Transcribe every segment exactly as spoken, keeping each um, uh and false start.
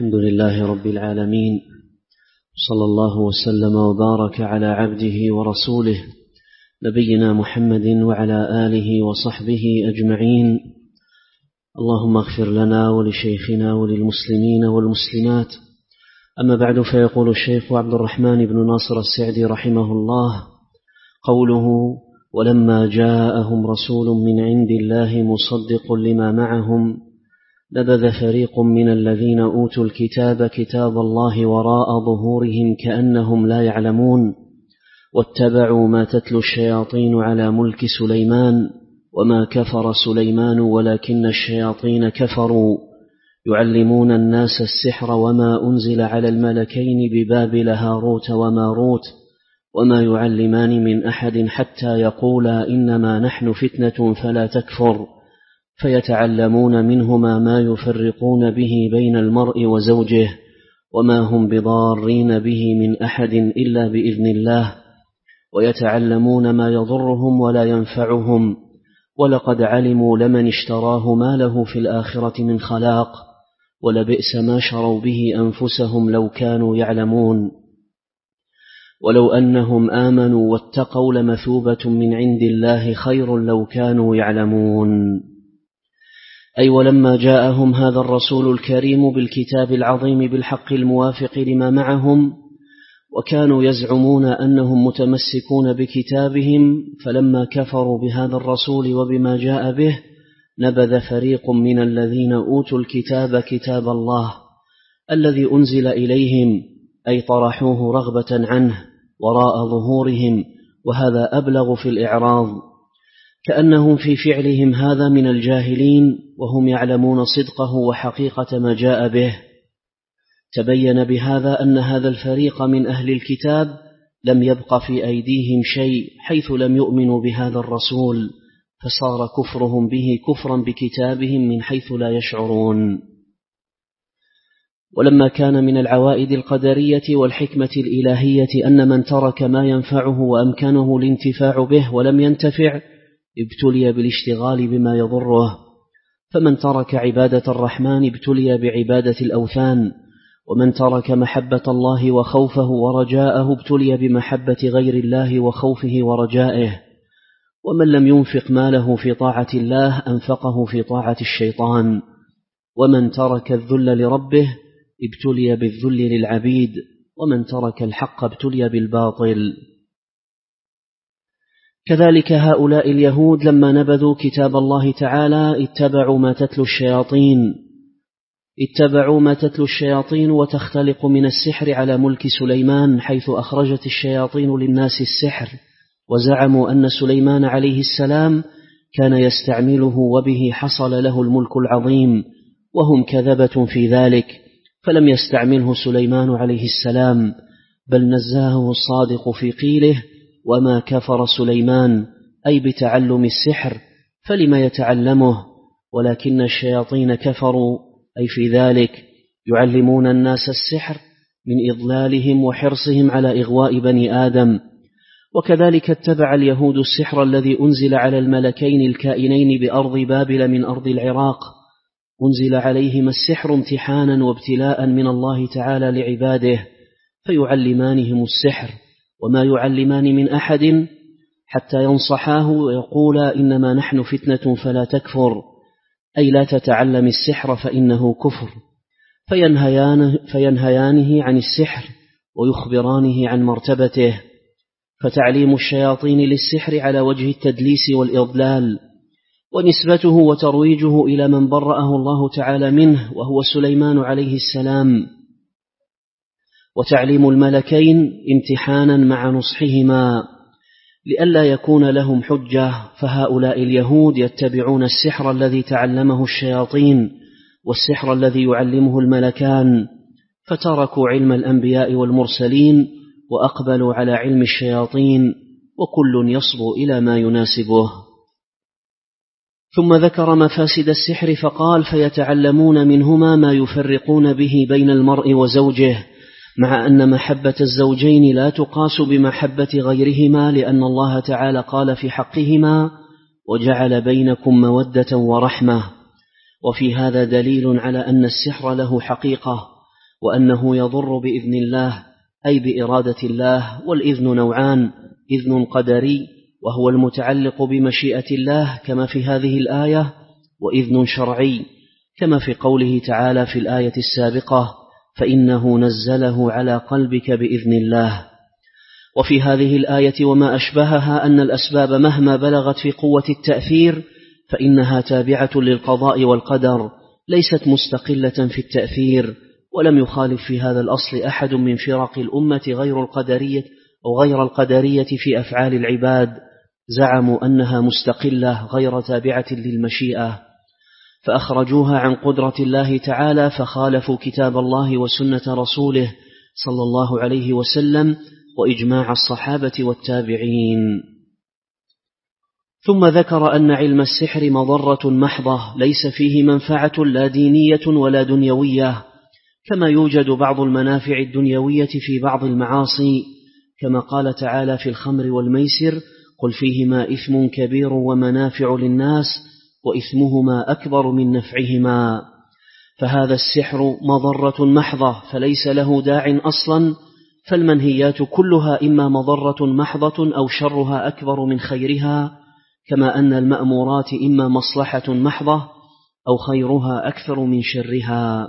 الحمد لله رب العالمين، صلى الله وسلم وبارك على عبده ورسوله نبينا محمد وعلى آله وصحبه أجمعين. اللهم اغفر لنا ولشيخنا وللمسلمين والمسلمات. أما بعد، فيقول الشيخ عبد الرحمن بن ناصر السعدي رحمه الله: قوله ولما جاءهم رسول من عند الله مصدق لما معهم نبذ فريق من الذين أوتوا الكتاب كتاب الله وراء ظهورهم كأنهم لا يعلمون، واتبعوا ما تتلو الشياطين على ملك سليمان وما كفر سليمان ولكن الشياطين كفروا يعلمون الناس السحر وما أنزل على الملكين ببابل هاروت وماروت وما يعلمان من أحد حتى يقولا إنما نحن فتنة فلا تكفر، فيتعلمون منهما ما يفرقون به بين المرء وزوجه وما هم بضارين به من أحد إلا بإذن الله، ويتعلمون ما يضرهم ولا ينفعهم، ولقد علموا لمن اشتراه ما له في الآخرة من خلاق، ولبئس ما شروا به أنفسهم لو كانوا يعلمون، ولو أنهم آمنوا واتقوا لمثوبة من عند الله خير لو كانوا يعلمون. أي ولما جاءهم هذا الرسول الكريم بالكتاب العظيم بالحق الموافق لما معهم، وكانوا يزعمون أنهم متمسكون بكتابهم، فلما كفروا بهذا الرسول وبما جاء به نبذ فريق من الذين أوتوا الكتاب كتاب الله الذي أنزل إليهم، أي طرحوه رغبة عنه وراء ظهورهم، وهذا أبلغ في الإعراض، كأنهم في فعلهم هذا من الجاهلين وهم يعلمون صدقه وحقيقة ما جاء به. تبين بهذا أن هذا الفريق من أهل الكتاب لم يبق في أيديهم شيء حيث لم يؤمنوا بهذا الرسول، فصار كفرهم به كفرا بكتابهم من حيث لا يشعرون. ولما كان من العوائد القدرية والحكمة الإلهية أن من ترك ما ينفعه وأمكنه الانتفاع به ولم ينتفع ابتلي بالاشتغال بما يضره، فمن ترك عبادة الرحمن ابتلي بعبادة الأوثان، ومن ترك محبة الله وخوفه ورجاءه ابتلي بمحبة غير الله وخوفه ورجائه، ومن لم ينفق ماله في طاعة الله أنفقه في طاعة الشيطان، ومن ترك الذل لربه ابتلي بالذل للعبيد، ومن ترك الحق ابتلي بالباطل. كذلك هؤلاء اليهود لما نبذوا كتاب الله تعالى اتبعوا ما تتلو الشياطين اتبعوا ما تتلو الشياطين وتختلق من السحر على ملك سليمان، حيث أخرجت الشياطين للناس السحر، وزعموا أن سليمان عليه السلام كان يستعمله وبه حصل له الملك العظيم، وهم كذبة في ذلك، فلم يستعمله سليمان عليه السلام، بل نزهه الصادق في قيله وما كفر سليمان، أي بتعلم السحر، فلما يتعلمه، ولكن الشياطين كفروا، أي في ذلك يعلمون الناس السحر من إضلالهم وحرصهم على إغواء بني آدم. وكذلك اتبع اليهود السحر الذي أنزل على الملكين الكائنين بأرض بابل من أرض العراق، أنزل عليهما السحر امتحانا وابتلاء من الله تعالى لعباده، فيعلمانهم السحر وما يعلمان من أحد حتى ينصحاه ويقولا إنما نحن فتنة فلا تكفر، أي لا تتعلم السحر فإنه كفر، فينهيانه, فينهيانه عن السحر ويخبرانه عن مرتبته. فتعليم الشياطين للسحر على وجه التدليس والإضلال، ونسبته وترويجه إلى من برأه الله تعالى منه وهو سليمان عليه السلام، وتعليم الملكين امتحانا مع نصحهما لئلا يكون لهم حجة، فهؤلاء اليهود يتبعون السحر الذي تعلمه الشياطين والسحر الذي يعلمه الملكان، فتركوا علم الأنبياء والمرسلين وأقبلوا على علم الشياطين، وكل يصبو إلى ما يناسبه. ثم ذكر مفاسد السحر فقال: فيتعلمون منهما ما يفرقون به بين المرء وزوجه، مع أن محبة الزوجين لا تقاس بمحبة غيرهما، لأن الله تعالى قال في حقهما: وجعل بينكم مودة ورحمة. وفي هذا دليل على أن السحر له حقيقة، وأنه يضر بإذن الله أي بإرادة الله. والإذن نوعان: إذن قدري وهو المتعلق بمشيئة الله كما في هذه الآية، وإذن شرعي كما في قوله تعالى في الآية السابقة: فإنه نزله على قلبك بإذن الله. وفي هذه الآية وما أشبهها أن الأسباب مهما بلغت في قوة التأثير فإنها تابعة للقضاء والقدر، ليست مستقلة في التأثير. ولم يخالف في هذا الأصل أحد من فرق الأمة غير القدرية أو غير القدرية في أفعال العباد، زعموا أنها مستقلة غير تابعة للمشيئة، فأخرجوها عن قدرة الله تعالى، فخالفوا كتاب الله وسنة رسوله صلى الله عليه وسلم وإجماع الصحابة والتابعين. ثم ذكر أن علم السحر مضرة محضة ليس فيه منفعة لا دينية ولا دنيوية، كما يوجد بعض المنافع الدنيوية في بعض المعاصي، كما قال تعالى في الخمر والميسر: قل فيهما إثم كبير ومنافع للناس وإثمهما أكبر من نفعهما. فهذا السحر مضرة محضة فليس له داع أصلا، فالمنهيات كلها إما مضرة محضة أو شرها أكبر من خيرها، كما أن المأمورات إما مصلحة محضة أو خيرها أكثر من شرها.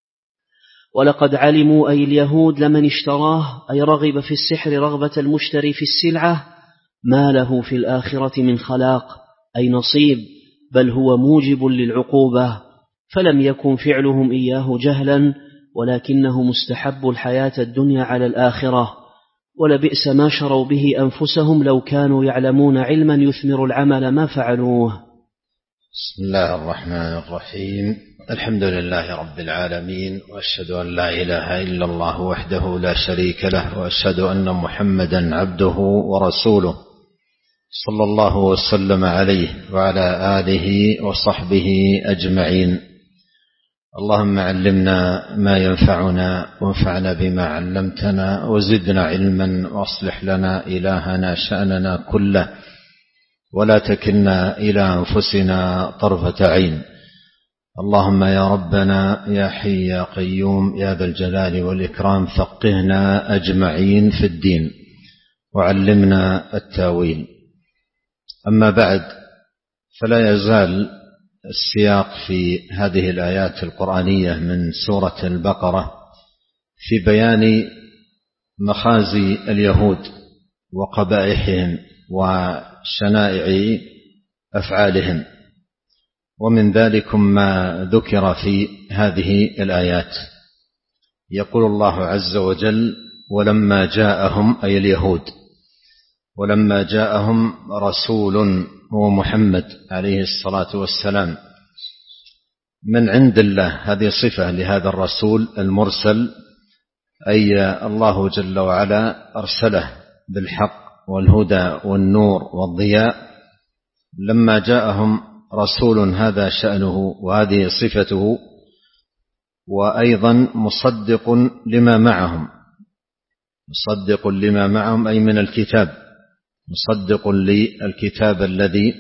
ولقد علموا أي اليهود لمن اشتراه أي رغب في السحر رغبة المشتري في السلعة ما له في الآخرة من خلاق أي نصيب، بل هو موجب للعقوبة، فلم يكن فعلهم إياه جهلا، ولكنه مستحب الحياة الدنيا على الآخرة. ولبئس ما شروا به أنفسهم لو كانوا يعلمون علما يثمر العمل ما فعلوه. بسم الله الرحمن الرحيم. الحمد لله رب العالمين، وأشهد أن لا إله إلا الله وحده لا شريك له، وأشهد أن محمدا عبده ورسوله صلى الله وسلم عليه وعلى آله وصحبه أجمعين. اللهم علمنا ما ينفعنا وانفعنا بما علمتنا وزدنا علما، واصلح لنا إلهنا شأننا كله، ولا تكلنا إلى أنفسنا طرفة عين. اللهم يا ربنا يا حي يا قيوم يا ذا الجلال والإكرام، فقهنا أجمعين في الدين وعلمنا التاويل. أما بعد، فلا يزال السياق في هذه الآيات القرآنية من سورة البقرة في بيان مخازي اليهود وقبائحهم وشنائع أفعالهم، ومن ذلك ما ذكر في هذه الآيات. يقول الله عز وجل: ولما جاءهم أي اليهود ولما جاءهم رسول هو محمد عليه الصلاة والسلام من عند الله، هذه صفة لهذا الرسول المرسل، أي الله جل وعلا أرسله بالحق والهدى والنور والضياء. لما جاءهم رسول هذا شأنه وهذه صفته، وأيضا مصدق لما معهم، مصدق لما معهم أي من الكتاب، مصدق للكتاب الذي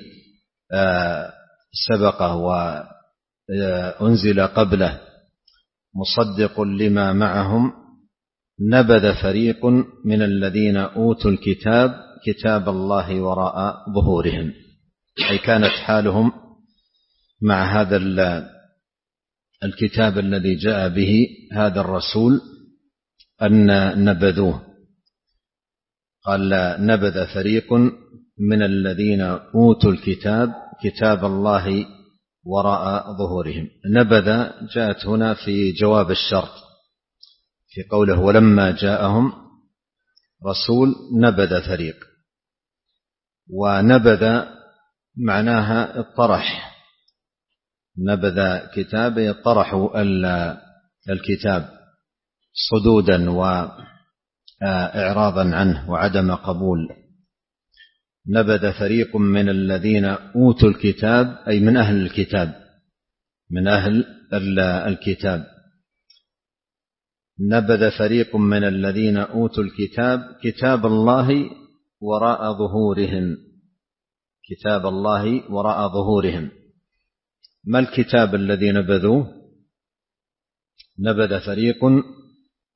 سبقه وأنزل قبله، مصدق لما معهم. نبذ فريق من الذين أوتوا الكتاب كتاب الله وراء ظهورهم، أي كانت حالهم مع هذا الكتاب الذي جاء به هذا الرسول أن نبذوه. قال: نبذ فريق من الذين أوتوا الكتاب كتاب الله وراء ظهورهم. نبذ جاءت هنا في جواب الشرط في قوله: ولما جاءهم رسول نبذ فريق. ونبذ معناها الطرح، نبذ كتاب يطرح الكتاب صدودا وإعراضا عنه وعدم قبول. نبذ فريق من الذين أوتوا الكتاب أي من أهل الكتاب، من أهل الكتاب. نبذ فريق من الذين أوتوا الكتاب كتاب الله وراء ظهورهم، كتاب الله وراء ظهورهم. ما الكتاب الذي نبذوه؟ نبذ فريق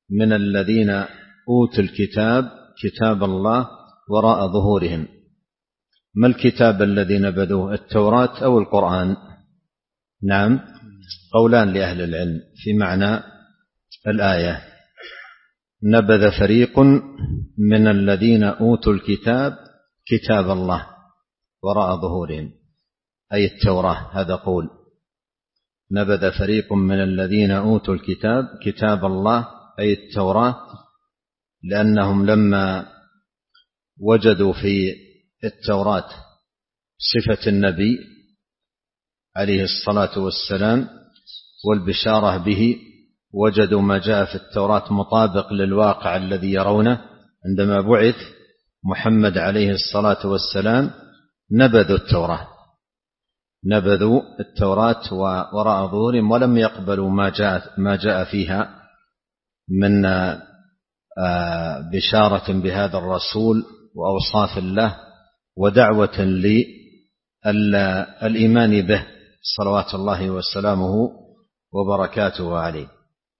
من الذين أوتوا الكتاب كتاب الله وراء ظهورهم. ما الكتاب الذي نبذوه؟ التوراة أو القرآن؟ نعم، قولان لأهل العلم في معنى الآية. نبذ فريق من الذين أوتوا الكتاب كتاب الله وراء ظهورهم أي التوراة، هذا قول. نبذ فريق من الذين أوتوا الكتاب كتاب الله أي التوراة، لأنهم لما وجدوا في التوراة صفة النبي عليه الصلاة والسلام والبشارة به، وجدوا ما جاء في التوراة مطابق للواقع الذي يرونه عندما بعث محمد عليه الصلاة والسلام، نبذوا التوراة نبذوا التوراة وراء ظهورهم ولم يقبلوا ما جاء ما جاء فيها من بشارة بهذا الرسول وأوصاف الله ودعوة للإيمان به صلوات الله وسلامه وبركاته عليه.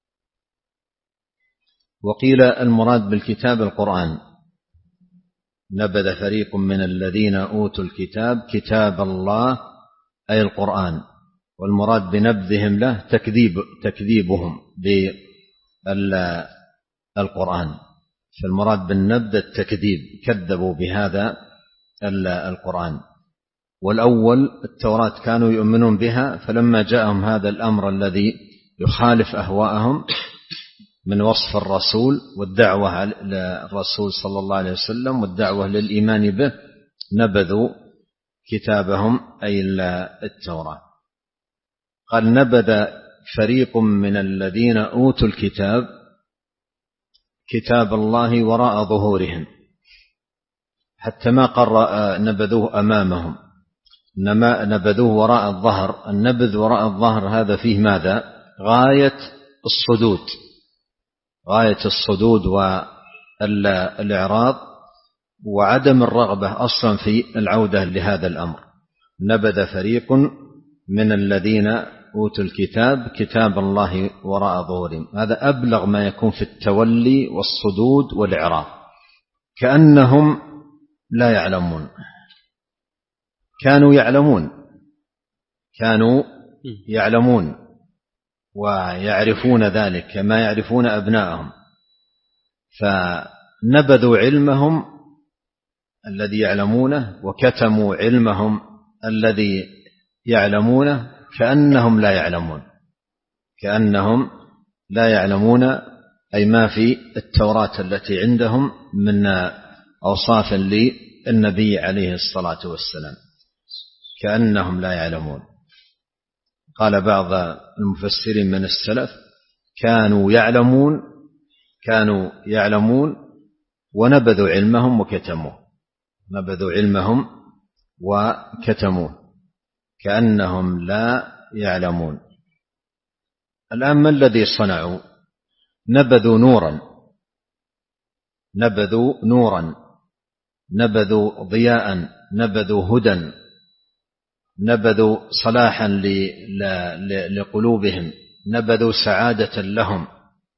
وقيل المراد بالكتاب القرآن. نبذ فريق من الذين أوتوا الكتاب كتاب الله أي القرآن، والمراد بنبذهم له تكذيب تكذيبهم بالقرآن، فالمراد بالنبذ التكذيب، كذبوا بهذا القرآن. والأول التوراة كانوا يؤمنون بها، فلما جاءهم هذا الأمر الذي يخالف أهواءهم من وصف الرسول والدعوة للرسول صلى الله عليه وسلم والدعوة للإيمان به، نبذوا كتابهم أي التوراة. قال نبذ فريق من الذين أوتوا الكتاب كتاب الله وراء ظهورهم، حتى ما قرأ نبذوه أمامهم، إنما نبذوه وراء الظهر. النبذ وراء الظهر هذا فيه ماذا؟ غاية الصدود، غاية الصدود والإعراض وعدم الرغبة أصلا في العودة لهذا الأمر. نبذ فريق من الذين أوتوا الكتاب كتاب الله وراء ظهورهم، هذا أبلغ ما يكون في التولي والصدود والإعراض، كأنهم لا يعلمون. كانوا يعلمون كانوا يعلمون ويعرفون ذلك كما يعرفون أبناءهم، فنبذوا علمهم الذي يعلمونه وكتموا علمهم الذي يعلمونه كأنهم لا يعلمون كأنهم لا يعلمون أي ما في التوراة التي عندهم من أوصاف للنبي عليه الصلاة والسلام، كأنهم لا يعلمون. قال بعض المفسرين من السلف كانوا يعلمون كانوا يعلمون ونبذوا علمهم وكتموه نبذوا علمهم وكتموه كأنهم لا يعلمون. الآن ما الذي صنعوا؟ نبذوا نورا نبذوا نورا نبذوا ضياء، نبذوا هدى، نبذوا صلاحا لقلوبهم، نبذوا سعادة لهم.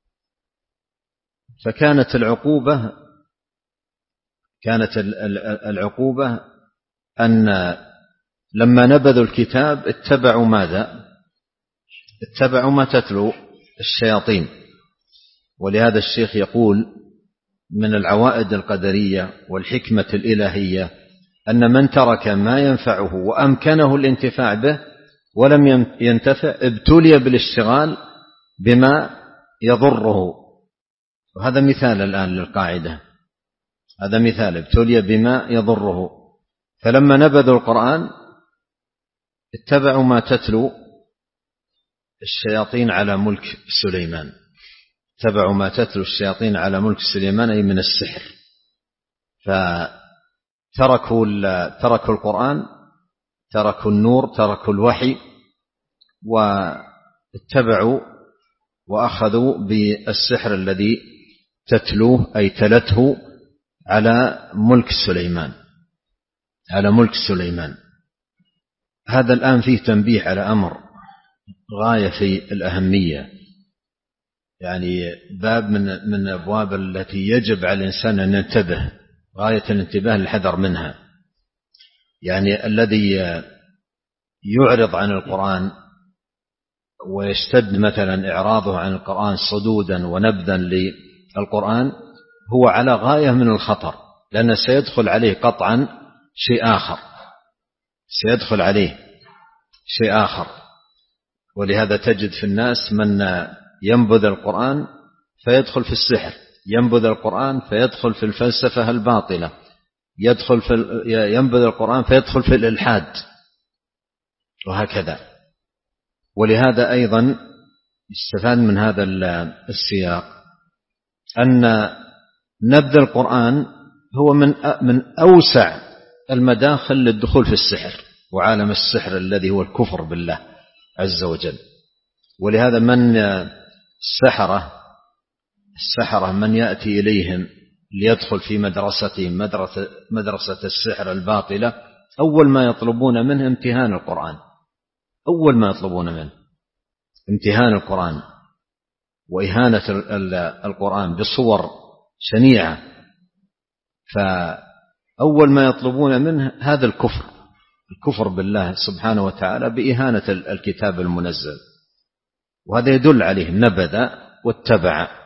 فكانت العقوبة كانت العقوبة أن لما نبذوا الكتاب اتبعوا ماذا؟ اتبعوا ما تتلو الشياطين. ولهذا الشيخ يقول من العوائد القدرية والحكمة الإلهية أن من ترك ما ينفعه وأمكنه الانتفاع به ولم ينتفع ابتلي بالاشتغال بما يضره. وهذا مثال الآن للقاعدة، هذا مثال ابتلي بما يضره. فلما نبذوا القرآن اتبعوا ما تتلو الشياطين على ملك سليمان اتبعوا ما تتلو الشياطين على ملك سليمان أي من السحر. فتركوا تركوا القرآن، تركوا النور، تركوا الوحي، واتبعوا وأخذوا بالسحر الذي تتلوه أي تلته على ملك سليمان على ملك سليمان. هذا الآن فيه تنبيه على أمر غاية في الأهمية، يعني باب من من الأبواب التي يجب على الإنسان أن ينتبه غاية الانتباه للحذر منها. يعني الذي يعرض عن القرآن ويشتد مثلا إعراضه عن القرآن صدودا ونبذا للقرآن هو على غاية من الخطر، لأنه سيدخل عليه قطعا شيء آخر سيدخل عليه شيء آخر ولهذا تجد في الناس من ينبذ القرآن فيدخل في السحر، ينبذ القرآن فيدخل في الفلسفة الباطلة، يدخل في ينبذ القرآن فيدخل في الإلحاد، وهكذا. ولهذا أيضا يستفاد من هذا السياق أن نبذ القرآن هو من من أوسع المداخل للدخول في السحر وعالم السحر الذي هو الكفر بالله عز وجل. ولهذا من السحرة السحرة من يأتي إليهم ليدخل في مدرستهم مدرسة, مدرسة السحر الباطلة، أول ما يطلبون منه امتهان القرآن، أول ما يطلبون منه امتهان القرآن وإهانة القرآن بصور شنيعة، فأول ما يطلبون منه هذا الكفر الكفر بالله سبحانه وتعالى بإهانة الكتاب المنزل، وهذا يدل عليه نبذ واتبع.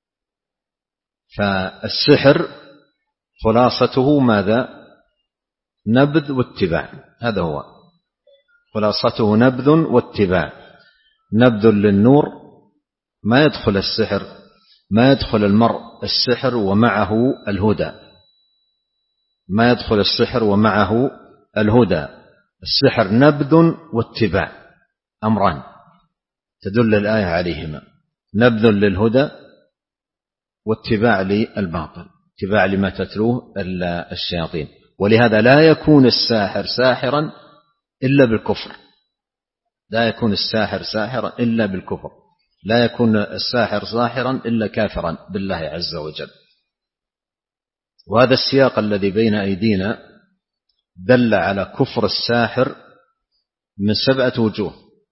فالسحر خلاصته ماذا؟ نبذ واتباع، هذا هو خلاصته، نبذ واتباع. نبذ للنور، ما يدخل السحر ما يدخل المرء السحر ومعه الهدى، ما يدخل السحر ومعه الهدى. السحر نبذ واتباع، أمران تدل الآية عليهما، نبذ للهدى واتباع للباطل، اتباع لما تتلوه الشياطين. ولهذا لا يكون الساحر ساحرا إلا بالكفر، لا يكون الساحر ساحرا إلا بالكفر، لا يكون الساحر ساحرا إلا كافرا بالله عز وجل. وهذا السياق الذي بين أيدينا دل على كفر الساحر من سبعة وجوه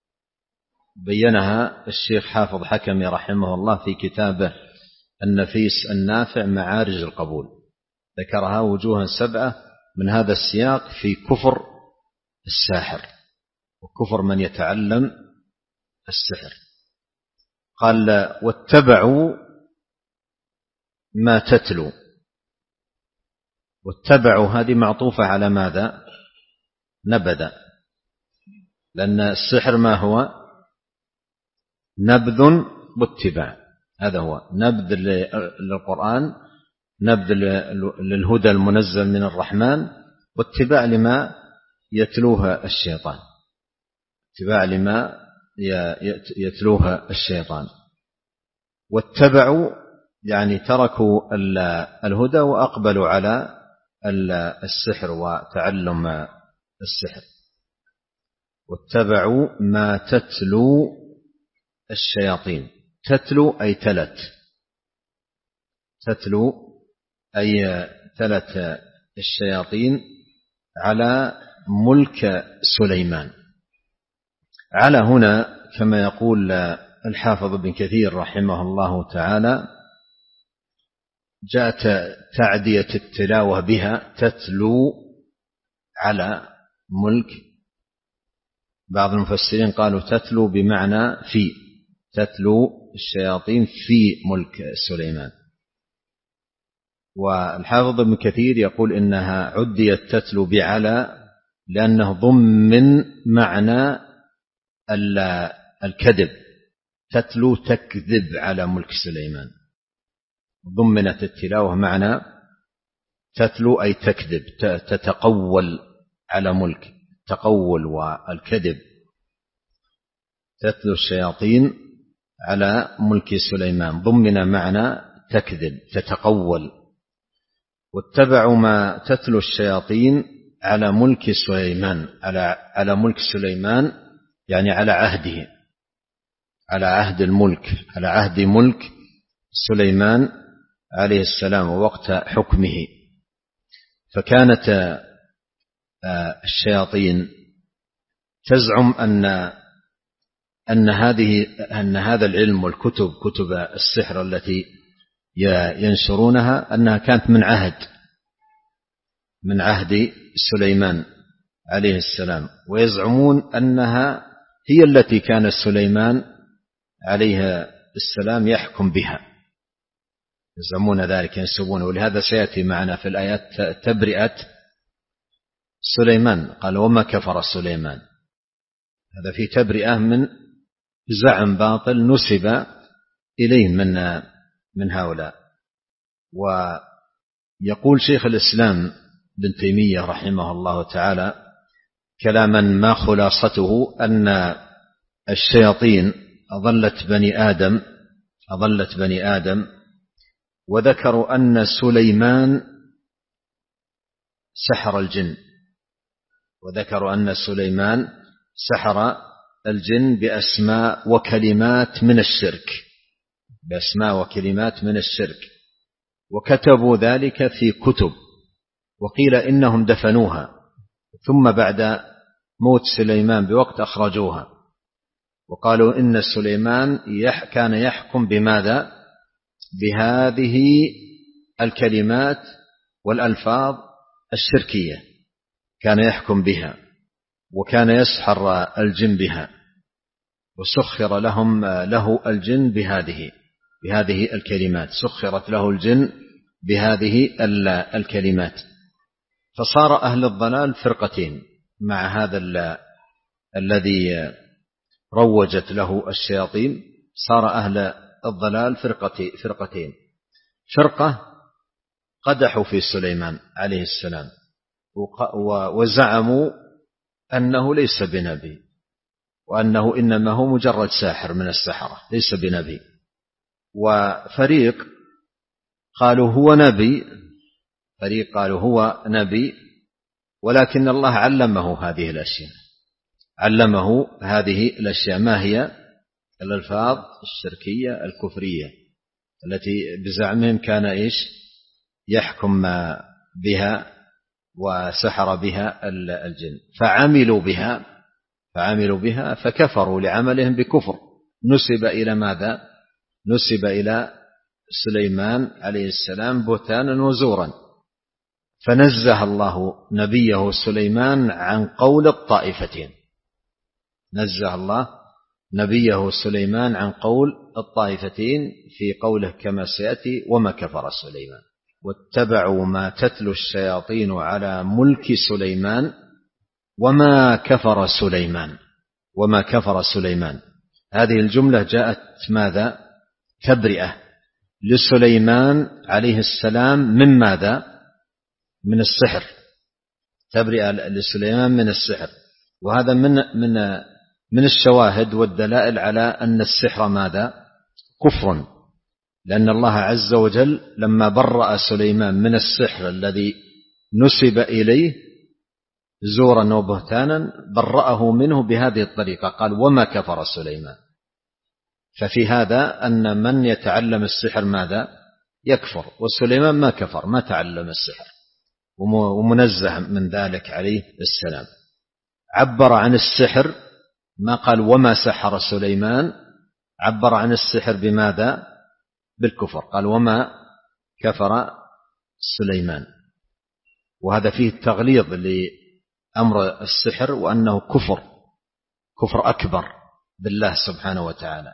بينها الشيخ حافظ حكمي رحمه الله في كتابه النفيس النافع معارج القبول، ذكرها وجوها سبعة من هذا السياق في كفر الساحر وكفر من يتعلم السحر. قال واتبعوا ما تتلو، واتبعوا هذه معطوفة على ماذا؟ نبذ، لأن السحر ما هو؟ نبذ واتباع، هذا هو نبذ للقرآن، نبذ للهدى المنزل من الرحمن، واتباع لما يتلوها الشيطان، اتباع لما يتلوها الشيطان. واتبعوا يعني تركوا الهدى وأقبلوا على السحر وتعلم السحر. واتبعوا ما تتلو الشياطين، تتلو أي تلت، تتلو أي تلت الشياطين على ملك سليمان. على هنا كما يقول الحافظ ابن كثير رحمه الله تعالى جاءت تعدية التلاوة بها، تتلو على ملك. بعض المفسرين قالوا تتلو بمعنى في، تتلو الشياطين في ملك سليمان. والحافظ ابن كثير يقول إنها عديت تتلو بعلى لأنه ضمن معنى الكذب، تتلو تكذب على ملك سليمان، ضمنت التلاوة معنى تتلو أي تكذب، تتقول على ملك، التقول والكذب. تتلو الشياطين على ملك سليمان ضمن معنى تكذب تتقول. واتبعوا ما تتلو الشياطين على ملك سليمان، على على ملك سليمان يعني على عهده، على عهد الملك، على عهد ملك سليمان عليه السلام ووقت حكمه. فكانت الشياطين تزعم أن أن هذه أن هذا العلم والكتب كتب السحر التي ينشرونها أنها كانت من عهد من عهد سليمان عليه السلام، ويزعمون أنها هي التي كان سليمان عليه السلام يحكم بها، يزعمون ذلك ينسبون. ولهذا سيأتي معنا في الآيات تبرئة سليمان، قال وما كفر سليمان، هذا في تبرئة من زعم باطل نسب إليه من من هؤلاء. ويقول شيخ الإسلام بن تيمية رحمه الله تعالى كلاما ما خلاصته أن الشياطين أضلت بني آدم أضلت بني آدم وذكروا أن سليمان سحر الجن وذكروا أن سليمان سحر الجن بأسماء وكلمات من الشرك بأسماء وكلمات من الشرك وكتبوا ذلك في كتب، وقيل إنهم دفنوها ثم بعد موت سليمان بوقت أخرجوها، وقالوا إن سليمان كان يحكم بماذا؟ بهذه الكلمات والألفاظ الشركية، كان يحكم بها وكان يسحر الجن بها، وسخر لهم له الجن بهذه بهذه الكلمات، سخرت له الجن بهذه الكلمات. فصار أهل الضلال فرقتين مع هذا الذي روجت له الشياطين، صار أهل الضلال فرقتين، فرقة قدحوا في سليمان عليه السلام وزعموا أنه ليس بنبي، وأنه إنما هو مجرد ساحر من السحرة ليس بنبي، وفريق قالوا هو نبي فريق قالوا هو نبي ولكن الله علمه هذه الأشياء علمه هذه الأشياء ما هي؟ الألفاظ الشركية الكفرية التي بزعمهم كان إيش يحكم بها وسحر بها الجن، فعملوا بها فعملوا بها فكفروا لعملهم بكفر، نسب إلى ماذا؟ نسب إلى سليمان عليه السلام بهتانا وزورا، فنزه الله نبيه سليمان عن قول الطائفتين نزه الله نبيه سليمان عن قول الطائفتين في قوله كما سيأتي وما كفر سليمان واتبعوا ما تتلو الشياطين على ملك سليمان وما كفر سليمان وما كفر سليمان. هذه الجملة جاءت ماذا؟ تبرئة لسليمان عليه السلام من ماذا؟ من السحر، تبرئة لسليمان من السحر، وهذا من من من الشواهد والدلائل على أن السحر ماذا؟ كفر، لأن الله عز وجل لما برأ سليمان من السحر الذي نسب إليه زورا وبهتانا برأه منه بهذه الطريقة، قال وما كفر سليمان. ففي هذا أن من يتعلم السحر ماذا؟ يكفر، وسليمان ما كفر ما تعلم السحر ومنزه من ذلك عليه السلام. عبر عن السحر ما قال وما سحر سليمان، عبر عن السحر بماذا؟ بالكفر، قال وما كفر سليمان، وهذا فيه التغليظ لأمر السحر وأنه كفر كفر أكبر بالله سبحانه وتعالى.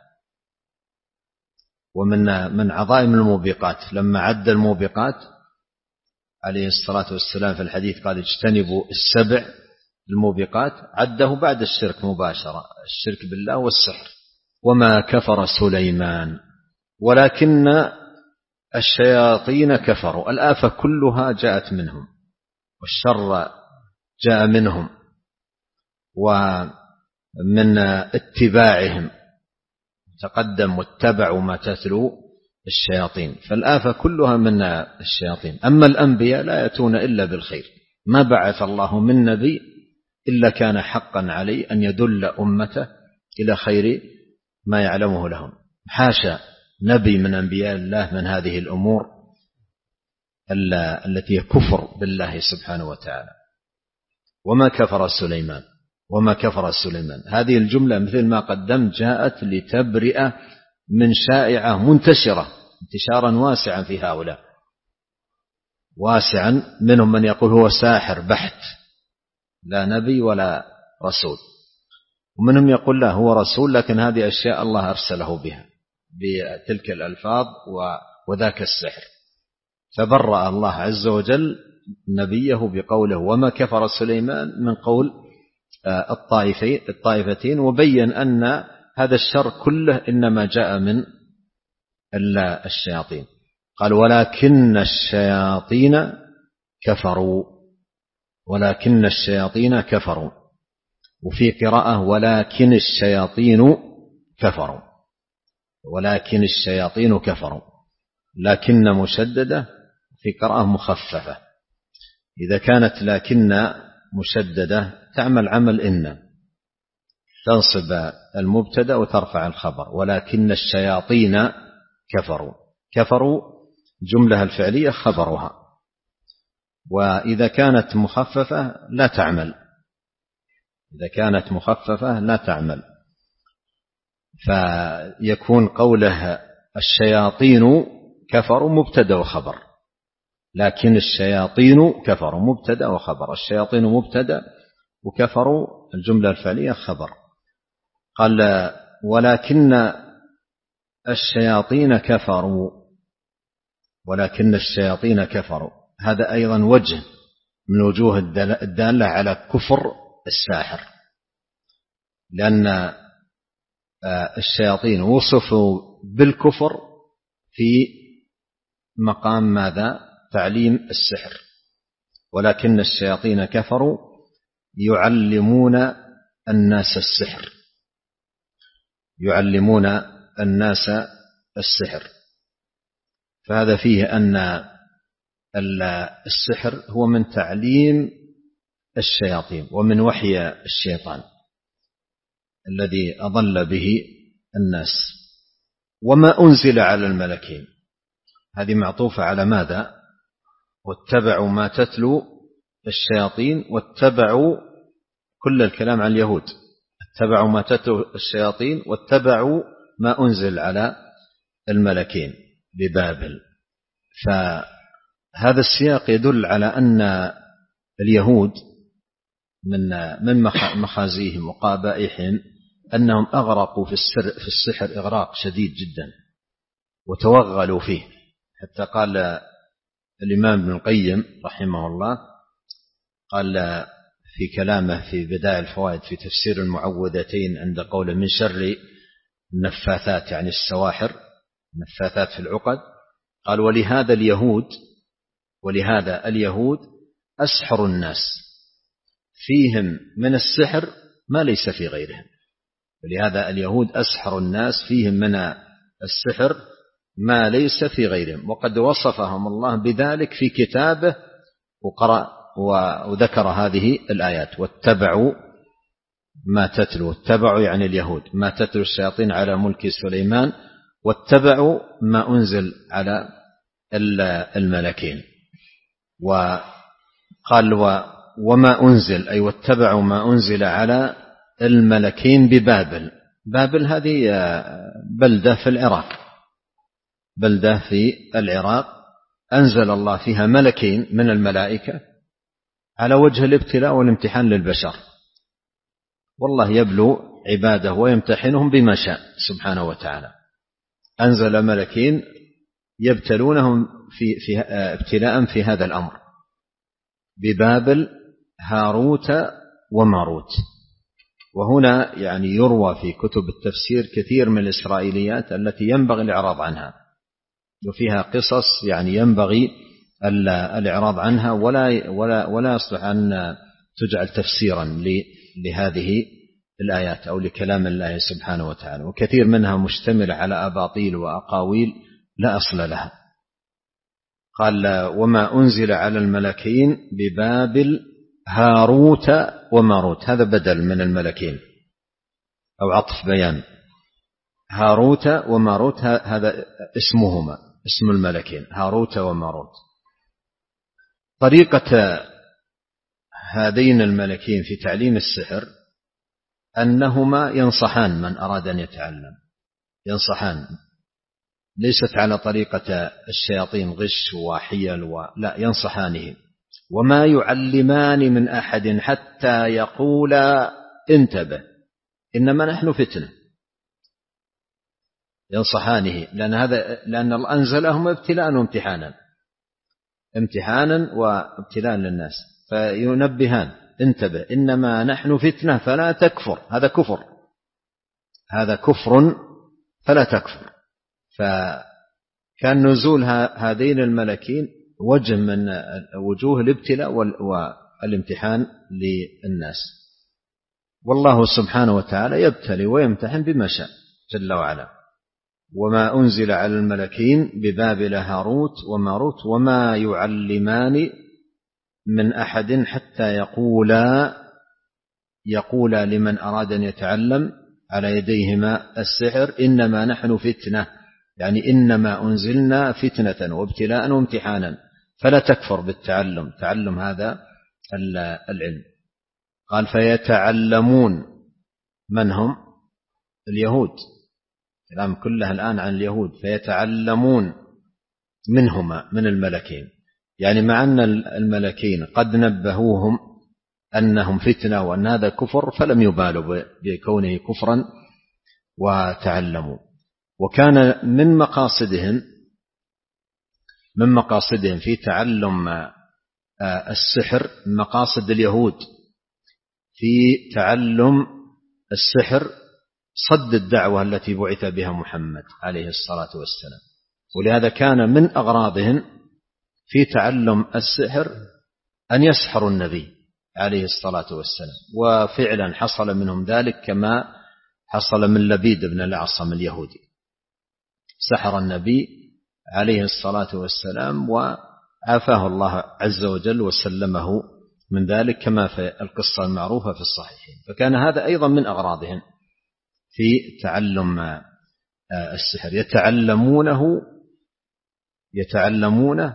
ومن من عظائم الموبقات لما عد الموبقات عليه الصلاة والسلام في الحديث قال اجتنبوا السبع الموبقات، عده بعد الشرك مباشرة، الشرك بالله والسحر. وما كفر سليمان ولكن الشياطين كفروا، الآفة كلها جاءت منهم والشر جاء منهم ومن اتباعهم تقدم واتبعوا ما تتلو الشياطين، فالآفة كلها من الشياطين. أما الأنبياء لا يأتون إلا بالخير، ما بعث الله من نبي إلا كان حقا عليه أن يدل أمته إلى خير ما يعلمه لهم. حاشا نبي من أنبياء الله من هذه الأمور التي كفر بالله سبحانه وتعالى. وما كفر سليمان وما كفر سليمان. هذه الجملة مثل ما قدمت جاءت لتبرئة من شائعة منتشرة انتشارا واسعا في هؤلاء، واسعا، منهم من يقول هو ساحر بحت لا نبي ولا رسول، ومنهم يقول لا هو رسول لكن هذه أشياء الله أرسله بها بتلك الألفاظ وذاك السحر. فبرأ الله عز وجل نبيه بقوله وما كفر سليمان من قول الطائفتين، وبين أن هذا الشر كله إنما جاء من الشياطين. قال ولكن الشياطين كفروا، ولكن الشياطين كفروا، وفي قراءة ولكن الشياطين كفروا، ولكن الشياطين كفروا، لكن مشددة، في قراءة مخففة. إذا كانت لكن مشددة تعمل عمل إن، تنصب المبتدأ وترفع الخبر، ولكن الشياطين كفروا، كفروا جملة الفعلية خبرها. وإذا كانت مخففة لا تعمل، إذا كانت مخففة لا تعمل، فيكون قوله الشياطين كفروا مبتدأ وخبر، لكن الشياطين كفروا مبتدأ وخبر، الشياطين مبتدأ وكفروا الجملة الفعلية خبر. قال ولكن الشياطين كفروا، ولكن الشياطين كفروا، هذا أيضا وجه من وجوه الدالة على كفر الساحر، لأن الشياطين وصفوا بالكفر في مقام ماذا؟ تعليم السحر. ولكن الشياطين كفروا يعلمون الناس السحر، يعلمون الناس السحر. فهذا فيه أن السحر هو من تعليم الشياطين ومن وحي الشيطان الذي أضل به الناس. وما أنزل على الملكين، هذه معطوفة على ماذا؟ واتبعوا ما تتلو الشياطين، واتبعوا كل الكلام عن اليهود، اتبعوا ما تتلو الشياطين واتبعوا ما أنزل على الملكين ببابل. فهذا السياق يدل على أن اليهود من من مخازيهم وقبائحهم أنهم أغرقوا في السر في السحر إغراق شديد جدا وتوغلوا فيه، حتى قال الإمام ابن القيم رحمه الله، قال في كلامه في بداية الفوائد في تفسير المعوذتين عند قوله من شر النفاثات، يعني السواحر، نفاثات في العقد، قال ولهذا اليهود ولهذا اليهود أسحر الناس، فيهم من السحر ما ليس في غيرهم. ولهذا اليهود أسحر الناس، فيهم من السحر ما ليس في غيرهم، وقد وصفهم الله بذلك في كتابه وقرأ وذكر هذه الآيات واتبعوا ما تتلو، اتبعوا يعني اليهود ما تتلو الشياطين على ملك سليمان، واتبعوا ما أنزل على الملكين. وقال وما أنزل أي واتبعوا ما أنزل على الملكين ببابل. بابل هذه بلدة في العراق، بلدة في العراق أنزل الله فيها ملكين من الملائكة على وجه الابتلاء والامتحان للبشر، والله يبلو عباده ويمتحنهم بما شاء سبحانه وتعالى. أنزل ملكين يبتلونهم في, في ابتلاء في هذا الأمر ببابل، هاروت وماروت. وهنا يعني يروى في كتب التفسير كثير من الإسرائيليات التي ينبغي الإعراض عنها، وفيها قصص يعني ينبغي الإعراض عنها، ولا ولا ولا يصلح أن تجعل تفسيرا لهذه الآيات أو لكلام الله سبحانه وتعالى، وكثير منها مشتمل على أباطيل وأقاويل لا أصل لها. قال وما أنزل على الملكين ببابل هاروت وماروت، هذا بدل من الملكين أو عطف بيان. هاروت وماروت هذا اسمهما، اسم الملكين هاروت وماروت. طريقة هذين الملكين في تعليم السحر أنهما ينصحان من أراد أن يتعلم، ينصحان، ليست على طريقة الشياطين غش وحيل و... لا، ينصحانه. وما يعلمان من أحد حتى يقولا انتبه إنما نحن فتنة. ينصحانه لأن هذا لأن الله أنزلهم ابتلاء وامتحانا، امتحانا وابتلاء للناس، فينبهان انتبه إنما نحن فتنة فلا تكفر. هذا كفر، هذا كفر فلا تكفر. فكان نزول هذين الملكين وجه من وجوه الابتلاء والامتحان للناس. والله سبحانه وتعالى يبتلي ويمتحن بما شاء جل وعلا. وما أنزل على الملكين ببابل هاروت وماروت وما يعلمان من أحد حتى يقولا يقولا لمن أراد أن يتعلم على يديهما السحر إنما نحن فتنة، يعني إنما أنزلنا فتنة وابتلاء وامتحانا فلا تكفر بالتعلم. تعلم هذا العلم. قال فيتعلمون، من هم؟ اليهود، كلام كله الآن عن اليهود. فيتعلمون منهما، من الملكين، يعني مع أن الملكين قد نبهوهم أنهم فتنة وأن هذا كفر فلم يبالوا بكونه كفرا وتعلموا. وكان من مقاصدهم من مقاصدهم في تعلم السحر، مقاصد اليهود في تعلم السحر صد الدعوة التي بعث بها محمد عليه الصلاة والسلام. ولهذا كان من أغراضهم في تعلم السحر أن يسحروا النبي عليه الصلاة والسلام. وفعلا حصل منهم ذلك كما حصل من لبيد بن الأعصم اليهودي، سحر النبي عليه الصلاة والسلام وعافاه الله عز وجل وسلمه من ذلك كما في القصة المعروفة في الصحيحين. فكان هذا أيضا من أغراضهم في تعلم السحر، يتعلمونه يتعلمونه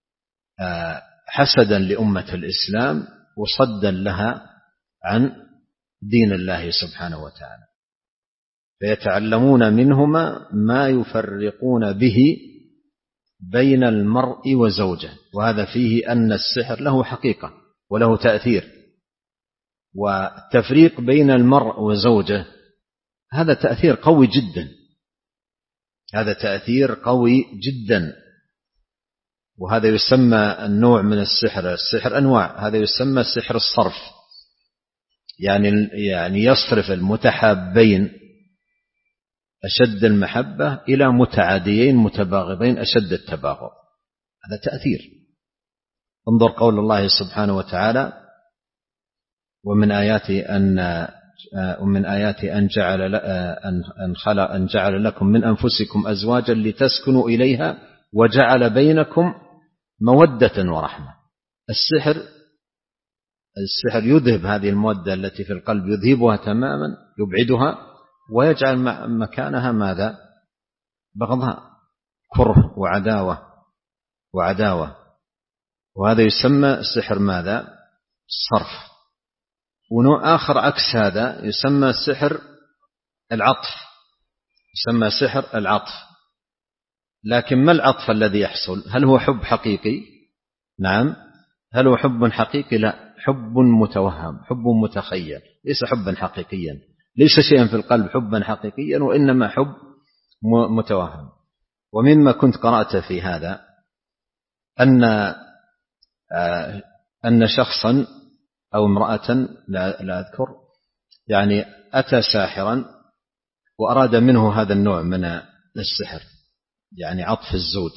حسدا لأمة الإسلام وصدا لها عن دين الله سبحانه وتعالى. فيتعلمون منهما ما يفرقون به بين المرء وزوجه. وهذا فيه أن السحر له حقيقة وله تأثير، والتفريق بين المرء وزوجه هذا تأثير قوي جدا، هذا تأثير قوي جدا. وهذا يسمى النوع من السحر، السحر أنواع، هذا يسمى سحر الصرف، يعني يعني يصرف المتحابين أشد المحبة إلى متعاديين متباغضين أشد التباغض. هذا تأثير. انظر قول الله سبحانه وتعالى ومن آياته أن ومن آياته أن جعل أن خلق أن جعل لكم من أنفسكم أزواجا لتسكنوا إليها وجعل بينكم مودة ورحمة. السحر السحر يذهب هذه المودة التي في القلب، يذهبها تماما، يبعدها ويجعل مكانها ماذا؟ بغضاء، كره وعداوة وعداوة. وهذا يسمى سحر ماذا؟ الصرف. ونوع آخر عكس هذا يسمى سحر العطف، يسمى سحر العطف. لكن ما العطف الذي يحصل؟ هل هو حب حقيقي؟ نعم. هل هو حب حقيقي؟ لا، حب متوهم، حب متخيل، ليس حبا حقيقيا، ليس شيئا في القلب حبا حقيقيا، وإنما حب متوهم. ومما كنت قرأت في هذا أن أن شخصا أو امرأة لا, لا أذكر، يعني أتى ساحرا وأراد منه هذا النوع من السحر، يعني عطف الزوج.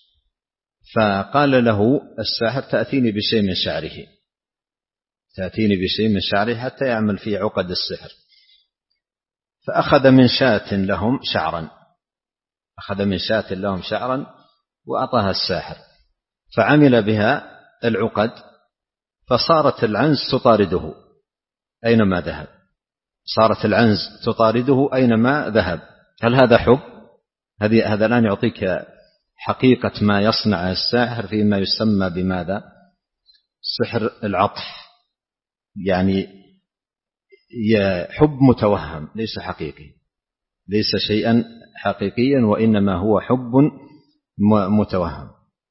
فقال له الساحر تأتيني بشيء من شعره، تأتيني بشيء من شعره حتى يعمل فيه عقد السحر. فأخذ من شاة لهم شعرا، أخذ من شاة لهم شعرا وأعطاها الساحر، فعمل بها العقد، فصارت العنز تطارده أينما ذهب، صارت العنز تطارده أينما ذهب. هل هذا حب؟ هذا الآن يعطيك حقيقة ما يصنع الساحر فيما يسمى بماذا؟ سحر العطف. يعني حب متوهم ليس حقيقي، ليس شيئا حقيقيا، وإنما هو حب متوهم.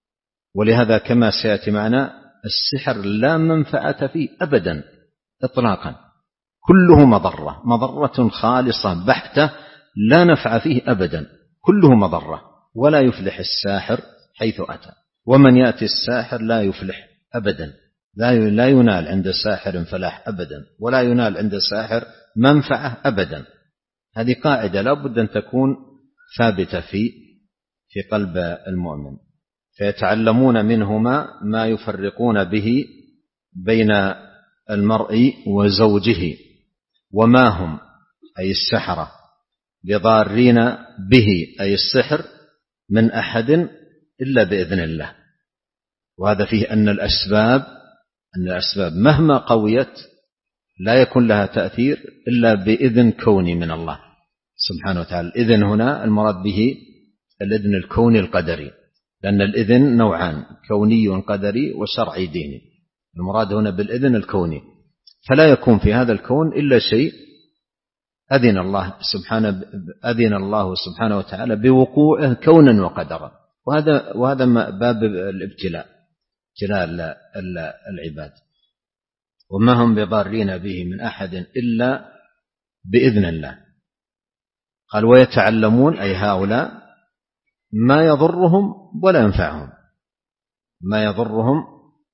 ولهذا كما سيأتي معنا السحر لا منفعة فيه أبدا إطلاقا، كله مضرة، مضرة خالصة بحتة لا نفع فيه أبدا، كله مضرة، ولا يفلح الساحر حيث أتى. ومن يأتي الساحر لا يفلح أبدا، لا ينال عند ساحر فلاح أبدا، ولا ينال عند ساحر منفعة أبدا. هذه قاعدة لا بد أن تكون ثابتة في في قلب المؤمن. فيتعلمون منهما ما يفرقون به بين المرء وزوجه، وما هم أي السحرة بضارين به أي السحر من أحد إلا بإذن الله. وهذا فيه أن الأسباب أن الأسباب مهما قويت لا يكون لها تأثير إلا بإذن كوني من الله سبحانه وتعالى. الإذن هنا المراد به الإذن الكوني القدري، لأن الإذن نوعان، كوني قدري وشرعي ديني. المراد هنا بالإذن الكوني، فلا يكون في هذا الكون إلا شيء أذن الله سبحانه أذن الله سبحانه وتعالى بوقوعه كونا وقدرا. وهذا وهذا باب الابتلاء، ابتلاء العباد. وما هم بضارين به من أحد إلا بإذن الله. قال ويتعلمون أي هؤلاء ما يضرهم ولا ينفعهم، ما يضرهم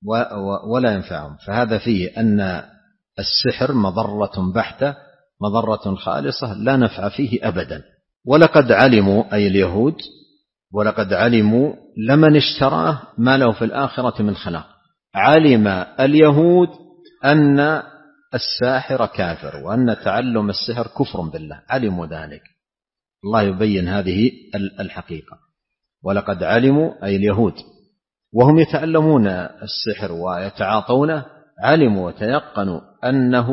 ولا ينفعهم. فهذا فيه أن السحر مضرة بحتة، مضرة خالصة لا نفع فيه أبدا. ولقد علموا أي اليهود، ولقد علموا لمن اشتراه ما له في الآخرة من خلاق. علم اليهود أن الساحر كافر، وأن تعلم السحر كفر بالله، علموا ذلك. الله يبين هذه الحقيقة. ولقد علموا أي اليهود وهم يتعلمون السحر ويتعاطونه، علموا وتيقنوا أنه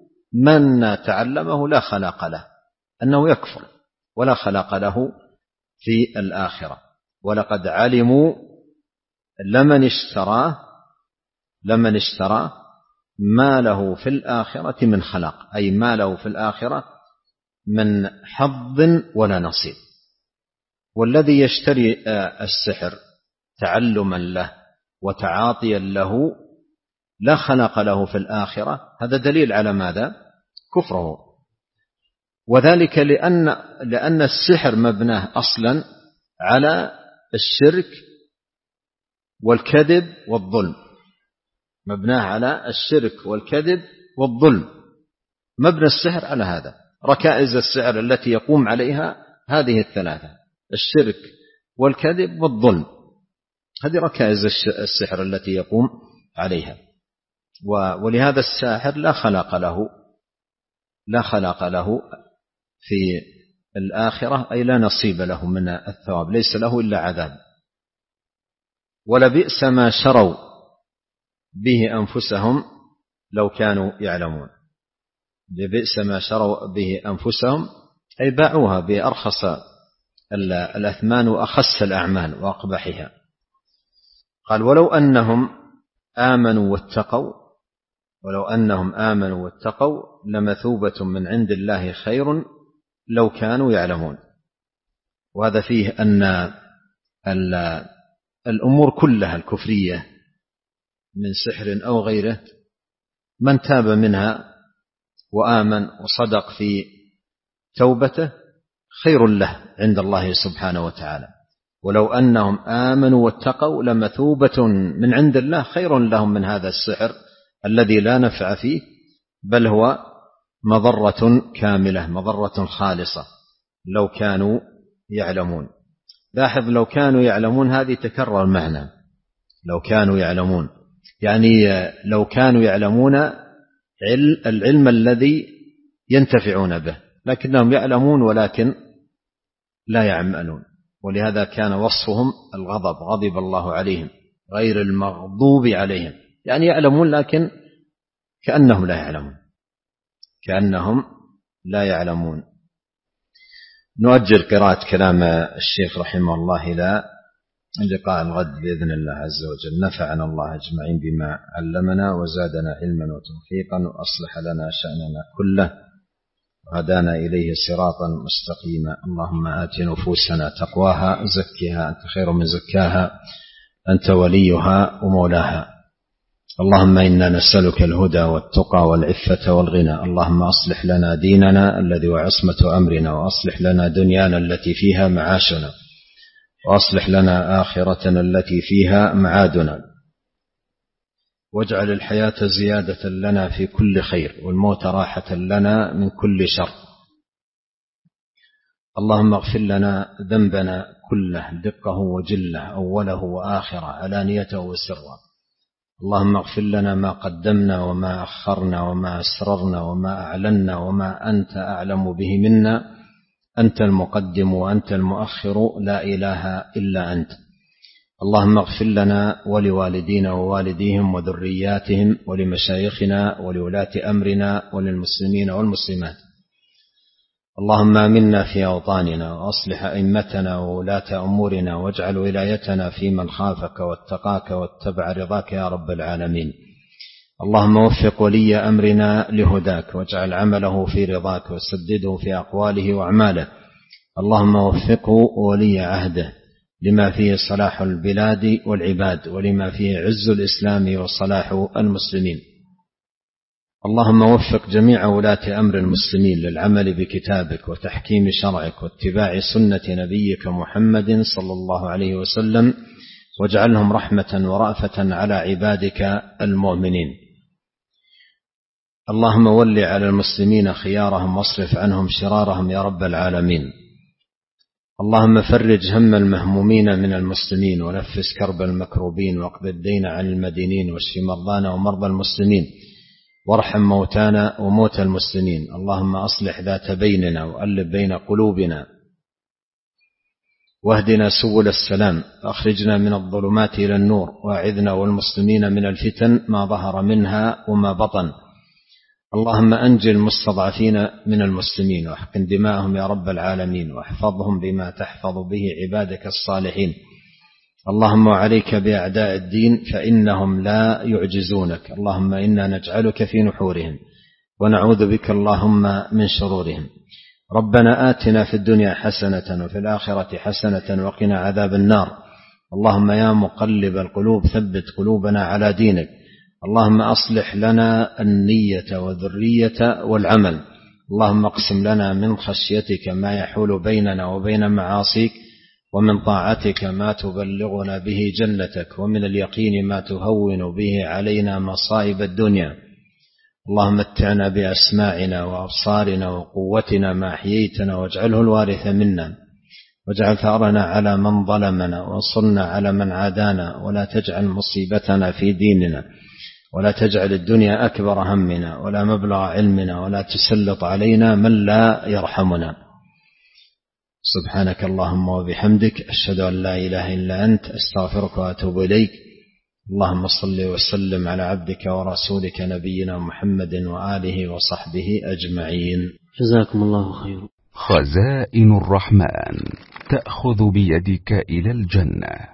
من تعلمه لا خلاق له، أنه يكفر ولا خلاق له في الآخرة. ولقد علموا لمن اشتراه لمن اشتراه ما له في الآخرة من خلاق، أي ما له في الآخرة من حظ ولا نصيب. والذي يشتري السحر تعلما له وتعاطيا له لا خلق له في الآخرة، هذا دليل على ماذا؟ كفره. وذلك لأن لأن السحر مبناه أصلا على الشرك والكذب والظلم، مبناه على الشرك والكذب والظلم. مبنى السحر على هذا. ركائز السحر التي يقوم عليها هذه الثلاثة: الشرك والكذب والظلم. هذه ركائز السحر التي يقوم عليها. ولهذا الساحر لا خلاق له لا خلاق له في الآخرة، أي لا نصيب له من الثواب، ليس له إلا عذاب. ولبئس ما شروا به أنفسهم لو كانوا يعلمون. لبئس ما شروا به أنفسهم أي باعوها بأرخص الأثمان وأخس الأعمال وأقبحها. قال ولو أنهم آمنوا واتقوا ولو أنهم آمنوا واتقوا لمثوبة من عند الله خير لو كانوا يعلمون. وهذا فيه أن الأمور كلها الكفرية من سحر أو غيره، من تاب منها وآمن وصدق في توبته خير له عند الله سبحانه وتعالى. ولو أنهم آمنوا واتقوا لمثوبة من عند الله خير لهم من هذا السحر الذي لا نفع فيه، بل هو مضرة كاملة، مضرة خالصة لو كانوا يعلمون. لاحظ لو كانوا يعلمون، هذه تكرر المعنى. لو كانوا يعلمون يعني لو كانوا يعلمون العلم الذي ينتفعون به، لكنهم يعلمون ولكن لا يعملون. ولهذا كان وصفهم الغضب، غضب الله عليهم، غير المغضوب عليهم، يعني يعلمون لكن كأنهم لا يعلمون كأنهم لا يعلمون. نؤجل قراءة كلام الشيخ رحمه الله إلى اللقاء الغد بإذن الله عز وجل. نفعنا الله أجمعين بما علمنا وزادنا علما وتوفيقا وأصلح لنا شأننا كله وهدانا إليه صراطا مستقيما. اللهم آت نفوسنا تقواها زكها أنت خير من زكاها أنت وليها ومولاها. اللهم إنا نسألك الهدى والتقى والعفة والغنى. اللهم أصلح لنا ديننا الذي هو عصمة أمرنا وأصلح لنا دنيانا التي فيها معاشنا وأصلح لنا آخرتنا التي فيها معادنا واجعل الحياة زيادة لنا في كل خير والموت راحة لنا من كل شر. اللهم اغفر لنا ذنبنا كله دقه وجله أوله وآخره علانيته وسره. اللهم اغفر لنا ما قدمنا وما أخرنا وما أسررنا وما أعلنا وما أنت أعلم به منا. أنت المقدم وأنت المؤخر لا إله إلا أنت. اللهم اغفر لنا ولوالدينا ووالديهم وذرياتهم ولمشايخنا ولولاة أمرنا وللمسلمين والمسلمات. اللهم آمنا في أوطاننا وأصلح أئمتنا وولاة أمورنا واجعل ولايتنا في من خافك واتقاك واتبع رضاك يا رب العالمين. اللهم وفق ولي أمرنا لهداك واجعل عمله في رضاك وسدده في أقواله وأعماله. اللهم وفقه ولي عهده لما فيه صلاح البلاد والعباد ولما فيه عز الإسلام وصلاح المسلمين. اللهم وفق جميع ولاة أمر المسلمين للعمل بكتابك وتحكيم شرعك واتباع سنة نبيك محمد صلى الله عليه وسلم واجعلهم رحمة ورأفة على عبادك المؤمنين. اللهم ول على المسلمين خيارهم واصرف عنهم شرارهم يا رب العالمين. اللهم فرج هم المهمومين من المسلمين ونفس كرب المكروبين واقض الدين عن المدينين واشف مرضانا ومرضى المسلمين وارحم موتانا وموتى المسلمين. اللهم أصلح ذات بيننا وألف بين قلوبنا واهدنا سبل السلام وأخرجنا من الظلمات إلى النور وأعذنا والمسلمين من الفتن ما ظهر منها وما بطن. اللهم أنجي المستضعفين من المسلمين واحقن دماءهم يا رب العالمين واحفظهم بما تحفظ به عبادك الصالحين. اللهم عليك بأعداء الدين فإنهم لا يعجزونك. اللهم إنا نجعلك في نحورهم ونعوذ بك اللهم من شرورهم. ربنا آتنا في الدنيا حسنة وفي الآخرة حسنة وقنا عذاب النار. اللهم يا مقلب القلوب ثبت قلوبنا على دينك. اللهم أصلح لنا النية والذرية والعمل. اللهم اقسم لنا من خشيتك ما يحول بيننا وبين معاصيك ومن طاعتك ما تبلغنا به جنتك ومن اليقين ما تهون به علينا مصائب الدنيا. اللهم متعنا بأسماعنا وأبصارنا وقوتنا ما أحييتنا واجعله الوارث منا واجعل ثأرنا على من ظلمنا وانصرنا على من عادانا ولا تجعل مصيبتنا في ديننا ولا تجعل الدنيا أكبر همنا ولا مبلغ علمنا ولا تسلط علينا من لا يرحمنا. سبحانك اللهم وبحمدك أشهد أن لا إله إلا أنت أستغفرك وأتوب إليك. اللهم صل وسلم على عبدك ورسولك نبينا محمد وآله وصحبه أجمعين. جزاكم الله خير. خزائن الرحمن تأخذ بيدك إلى الجنة.